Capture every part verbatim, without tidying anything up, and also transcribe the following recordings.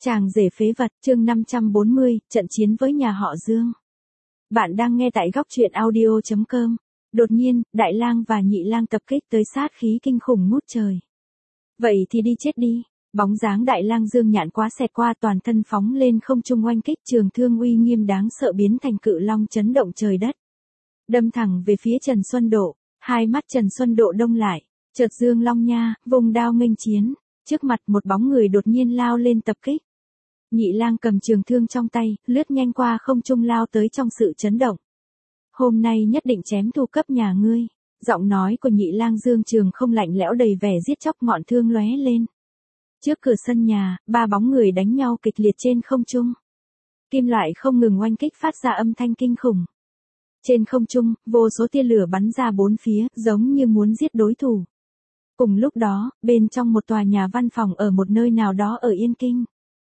Chàng rể phế vật, chương năm trăm bốn mươi, trận chiến với nhà họ Dương. Bạn đang nghe tại góc truyện audio chấm com. Đột nhiên, Đại Lang và Nhị Lang tập kích tới sát khí kinh khủng ngút trời. Vậy thì đi chết đi. Bóng dáng Đại Lang Dương nhạn quá xẹt qua, toàn thân phóng lên không trung oanh kích, trường thương uy nghiêm đáng sợ biến thành cự long chấn động trời đất. Đâm thẳng về phía Trần Xuân Độ, hai mắt Trần Xuân Độ đông lại, chợt dương long nha, vùng đao nghênh chiến, trước mặt một bóng người đột nhiên lao lên tập kích. Nhị Lang cầm trường thương trong tay, lướt nhanh qua không trung lao tới trong sự chấn động. Hôm nay nhất định chém thù cấp nhà ngươi. Giọng nói của Nhị Lang Dương Trường không lạnh lẽo đầy vẻ giết chóc, ngọn thương lóe lên. Trước cửa sân nhà, ba bóng người đánh nhau kịch liệt trên không trung. Kim loại không ngừng oanh kích phát ra âm thanh kinh khủng. Trên không trung, vô số tia lửa bắn ra bốn phía, giống như muốn giết đối thủ. Cùng lúc đó, bên trong một tòa nhà văn phòng ở một nơi nào đó ở Yên Kinh,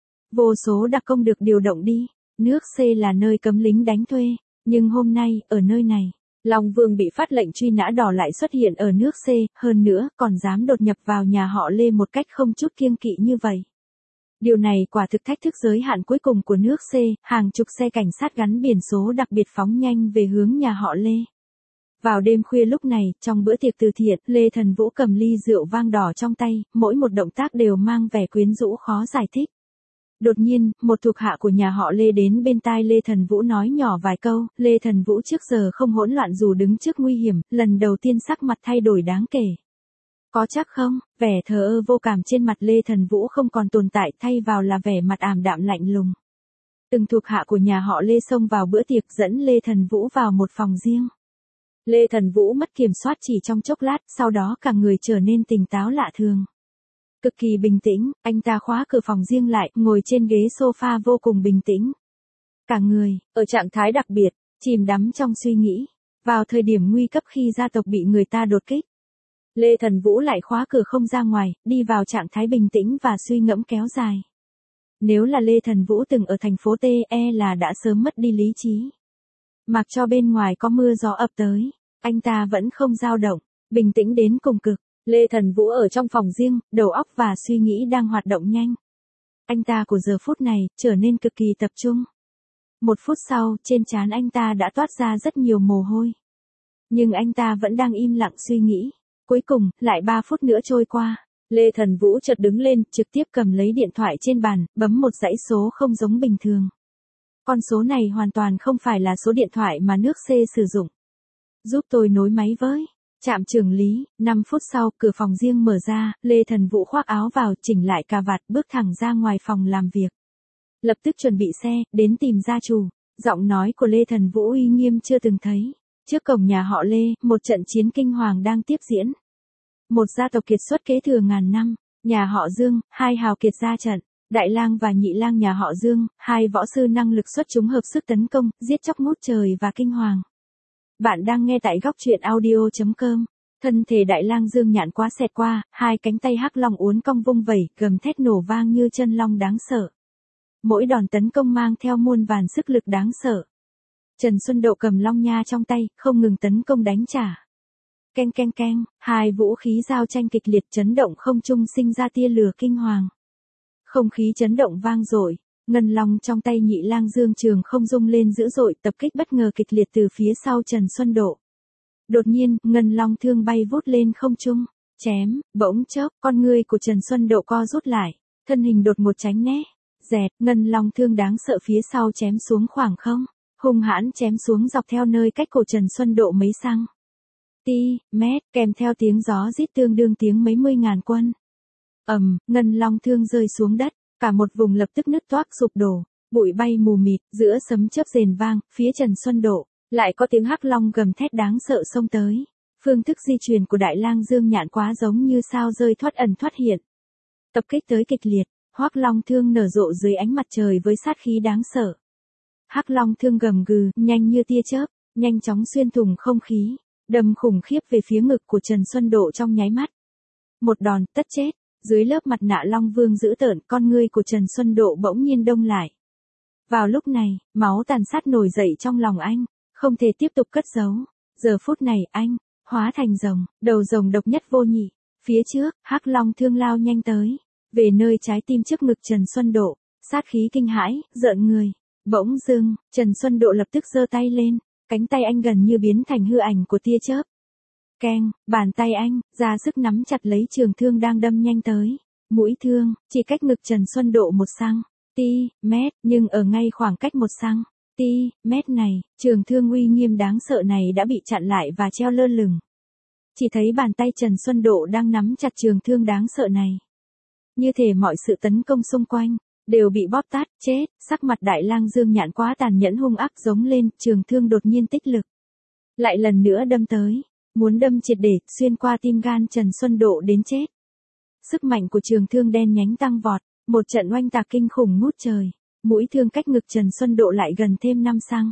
vô số đặc công được điều động đi. Nước C là nơi cấm lính đánh thuê, nhưng hôm nay, ở nơi này, Long Vương bị phát lệnh truy nã đỏ lại xuất hiện ở nước C, hơn nữa, còn dám đột nhập vào nhà họ Lê một cách không chút kiêng kỵ như vậy. Điều này quả thực thách thức giới hạn cuối cùng của nước C, hàng chục xe cảnh sát gắn biển số đặc biệt phóng nhanh về hướng nhà họ Lê. Vào đêm khuya lúc này, trong bữa tiệc từ thiện, Lê Thần Vũ cầm ly rượu vang đỏ trong tay, mỗi một động tác đều mang vẻ quyến rũ khó giải thích. Đột nhiên, một thuộc hạ của nhà họ Lê đến bên tai Lê Thần Vũ nói nhỏ vài câu. Lê Thần Vũ trước giờ không hỗn loạn dù đứng trước nguy hiểm, lần đầu tiên sắc mặt thay đổi đáng kể. Có chắc không? Vẻ thờ ơ vô cảm trên mặt Lê Thần Vũ không còn tồn tại, thay vào là vẻ mặt ảm đạm lạnh lùng. Từng thuộc hạ của nhà họ Lê xông vào bữa tiệc, dẫn Lê Thần Vũ vào một phòng riêng. Lê Thần Vũ mất kiểm soát chỉ trong chốc lát, sau đó cả người trở nên tỉnh táo lạ thường. Cực kỳ bình tĩnh, anh ta khóa cửa phòng riêng lại, ngồi trên ghế sofa vô cùng bình tĩnh. Cả người, ở trạng thái đặc biệt, chìm đắm trong suy nghĩ. Vào thời điểm nguy cấp khi gia tộc bị người ta đột kích, Lê Thần Vũ lại khóa cửa không ra ngoài, đi vào trạng thái bình tĩnh và suy ngẫm kéo dài. Nếu là Lê Thần Vũ từng ở thành phố T, e là đã sớm mất đi lý trí. Mặc cho bên ngoài có mưa gió ập tới, anh ta vẫn không dao động, bình tĩnh đến cùng cực. Lê Thần Vũ ở trong phòng riêng, đầu óc và suy nghĩ đang hoạt động nhanh. Anh ta của giờ phút này, trở nên cực kỳ tập trung. Một phút sau, trên trán anh ta đã toát ra rất nhiều mồ hôi. Nhưng anh ta vẫn đang im lặng suy nghĩ. Cuối cùng, lại ba phút nữa trôi qua. Lê Thần Vũ chợt đứng lên, trực tiếp cầm lấy điện thoại trên bàn, bấm một dãy số không giống bình thường. Con số này hoàn toàn không phải là số điện thoại mà nước C sử dụng. Giúp tôi nối máy với. Trạm trưởng lý. Năm phút sau, cửa phòng riêng mở ra, Lê Thần Vũ khoác áo vào, chỉnh lại cà vạt, bước thẳng ra ngoài phòng làm việc. Lập tức chuẩn bị xe, đến tìm gia chủ. Giọng nói của Lê Thần Vũ uy nghiêm chưa từng thấy. Trước cổng nhà họ Lê, một trận chiến kinh hoàng đang tiếp diễn. Một gia tộc kiệt xuất kế thừa ngàn năm. Nhà họ Dương, hai hào kiệt ra trận. Đại Lang và Nhị Lang nhà họ Dương, hai võ sư năng lực xuất chúng hợp sức tấn công, giết chóc ngút trời và kinh hoàng. Bạn đang nghe tại góc truyện audio chấm com. Thân thể Đại Lang Dương nhạn quá xẹt qua, hai cánh tay hắc long uốn cong vung vẩy, gầm thét nổ vang như chân long đáng sợ. Mỗi đòn tấn công mang theo muôn vàn sức lực đáng sợ. Trần Xuân Độ cầm long nha trong tay, không ngừng tấn công đánh trả. Keng keng keng, hai vũ khí giao tranh kịch liệt chấn động không trung, sinh ra tia lửa kinh hoàng. Không khí chấn động vang dội. Ngân long trong tay Nhị Lang Dương Trường không rung lên dữ dội, tập kích bất ngờ kịch liệt từ phía sau Trần Xuân Độ. Đột nhiên, ngân long thương bay vút lên không trung, chém, bỗng chốc, con ngươi của Trần Xuân Độ co rút lại, thân hình đột ngột tránh né, dẹt, ngân long thương đáng sợ phía sau chém xuống khoảng không, hung hãn chém xuống dọc theo nơi cách cổ Trần Xuân Độ mấy xăng ti mét, kèm theo tiếng gió rít tương đương tiếng mấy mươi ngàn quân. Ầm, ngân long thương rơi xuống đất. Cả một vùng lập tức nứt toác sụp đổ, bụi bay mù mịt, giữa sấm chớp rền vang, phía Trần Xuân Độ, lại có tiếng hắc long gầm thét đáng sợ xông tới. Phương thức di chuyển của Đại Lang Dương nhạn quá giống như sao rơi thoát ẩn thoát hiện. Tập kích tới kịch liệt, hoắc long thương nở rộ dưới ánh mặt trời với sát khí đáng sợ. Hắc long thương gầm gừ, nhanh như tia chớp, nhanh chóng xuyên thủng không khí, đâm khủng khiếp về phía ngực của Trần Xuân Độ trong nháy mắt. Một đòn, tất chết. Dưới lớp mặt nạ Long Vương dữ tợn, con ngươi của Trần Xuân Độ bỗng nhiên đông lại. Vào lúc này, máu tàn sát nổi dậy trong lòng anh, không thể tiếp tục cất giấu. Giờ phút này anh, hóa thành rồng, đầu rồng độc nhất vô nhị. Phía trước, hắc long thương lao nhanh tới, về nơi trái tim trước ngực Trần Xuân Độ. sát khí kinh hãi, rợn người. Bỗng dưng, Trần Xuân Độ lập tức giơ tay lên, cánh tay anh gần như biến thành hư ảnh của tia chớp. Keng, bàn tay anh, ra sức nắm chặt lấy trường thương đang đâm nhanh tới. Mũi thương, chỉ cách ngực Trần Xuân Độ một xăng ti mét, nhưng ở ngay khoảng cách một xăng ti mét này, trường thương uy nghiêm đáng sợ này đã bị chặn lại và treo lơ lửng. Chỉ thấy bàn tay Trần Xuân Độ đang nắm chặt trường thương đáng sợ này. Như thể mọi sự tấn công xung quanh đều bị bóp tát, chết. Sắc mặt Đại Lang Dương Nhạn quá tàn nhẫn hung ác giống lên, trường thương đột nhiên tích lực. Lại lần nữa đâm tới, muốn đâm triệt để, xuyên qua tim gan Trần Xuân Độ đến chết. Sức mạnh của trường thương đen nhánh tăng vọt, một trận oanh tạc kinh khủng ngút trời. Mũi thương cách ngực Trần Xuân Độ lại gần thêm năm xăng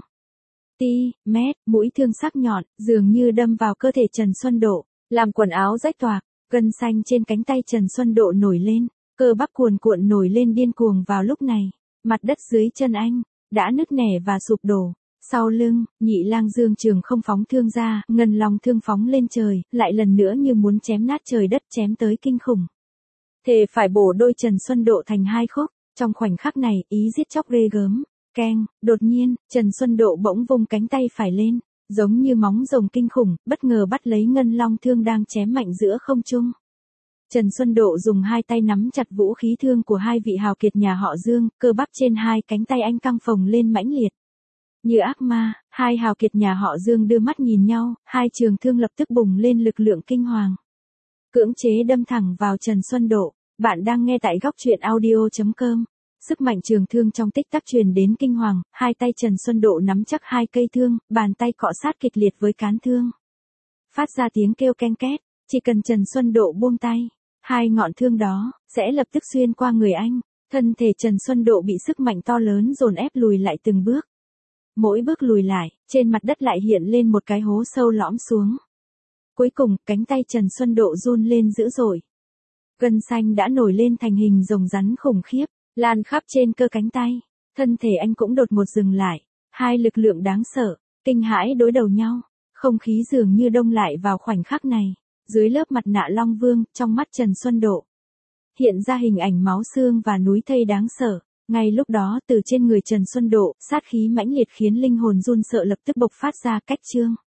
ti mét, mũi thương sắc nhọn, dường như đâm vào cơ thể Trần Xuân Độ, làm quần áo rách toạc, gân xanh trên cánh tay Trần Xuân Độ nổi lên, cơ bắp cuồn cuộn nổi lên điên cuồng vào lúc này, mặt đất dưới chân anh đã nứt nẻ và sụp đổ. Sau lưng, Nhị Lang Dương Trường không phóng thương ra, ngân long thương phóng lên trời, lại lần nữa như muốn chém nát trời đất, chém tới kinh khủng. Thề phải bổ đôi Trần Xuân Độ thành hai khúc. Trong khoảnh khắc này, ý giết chóc ghê gớm. Keng, đột nhiên, Trần Xuân Độ bỗng vung cánh tay phải lên, giống như móng rồng kinh khủng, bất ngờ bắt lấy ngân long thương đang chém mạnh giữa không trung. Trần Xuân Độ dùng hai tay nắm chặt vũ khí thương của hai vị hào kiệt nhà họ Dương, cơ bắp trên hai cánh tay anh căng phồng lên mãnh liệt. Như ác ma, hai hào kiệt nhà họ Dương đưa mắt nhìn nhau, hai trường thương lập tức bùng lên lực lượng kinh hoàng. Cưỡng chế đâm thẳng vào Trần Xuân Độ. Bạn đang nghe tại góc truyện audio chấm com. Sức mạnh trường thương trong tích tắc truyền đến kinh hoàng, hai tay Trần Xuân Độ nắm chắc hai cây thương, bàn tay cọ sát kịch liệt với cán thương. Phát ra tiếng kêu ken két, chỉ cần Trần Xuân Độ buông tay, hai ngọn thương đó sẽ lập tức xuyên qua người anh, thân thể Trần Xuân Độ bị sức mạnh to lớn dồn ép lùi lại từng bước. Mỗi bước lùi lại, trên mặt đất lại hiện lên một cái hố sâu lõm xuống. Cuối cùng, cánh tay Trần Xuân Độ run lên dữ dội. Gân xanh đã nổi lên thành hình rồng rắn khủng khiếp, lan khắp trên cơ cánh tay. Thân thể anh cũng đột ngột dừng lại. Hai lực lượng đáng sợ, kinh hãi đối đầu nhau. Không khí dường như đông lại vào khoảnh khắc này. Dưới lớp mặt nạ Long Vương, trong mắt Trần Xuân Độ hiện ra hình ảnh máu xương và núi thây đáng sợ. Ngay lúc đó, từ trên người Trần Xuân Độ, sát khí mãnh liệt khiến linh hồn run sợ lập tức bộc phát ra cách trương.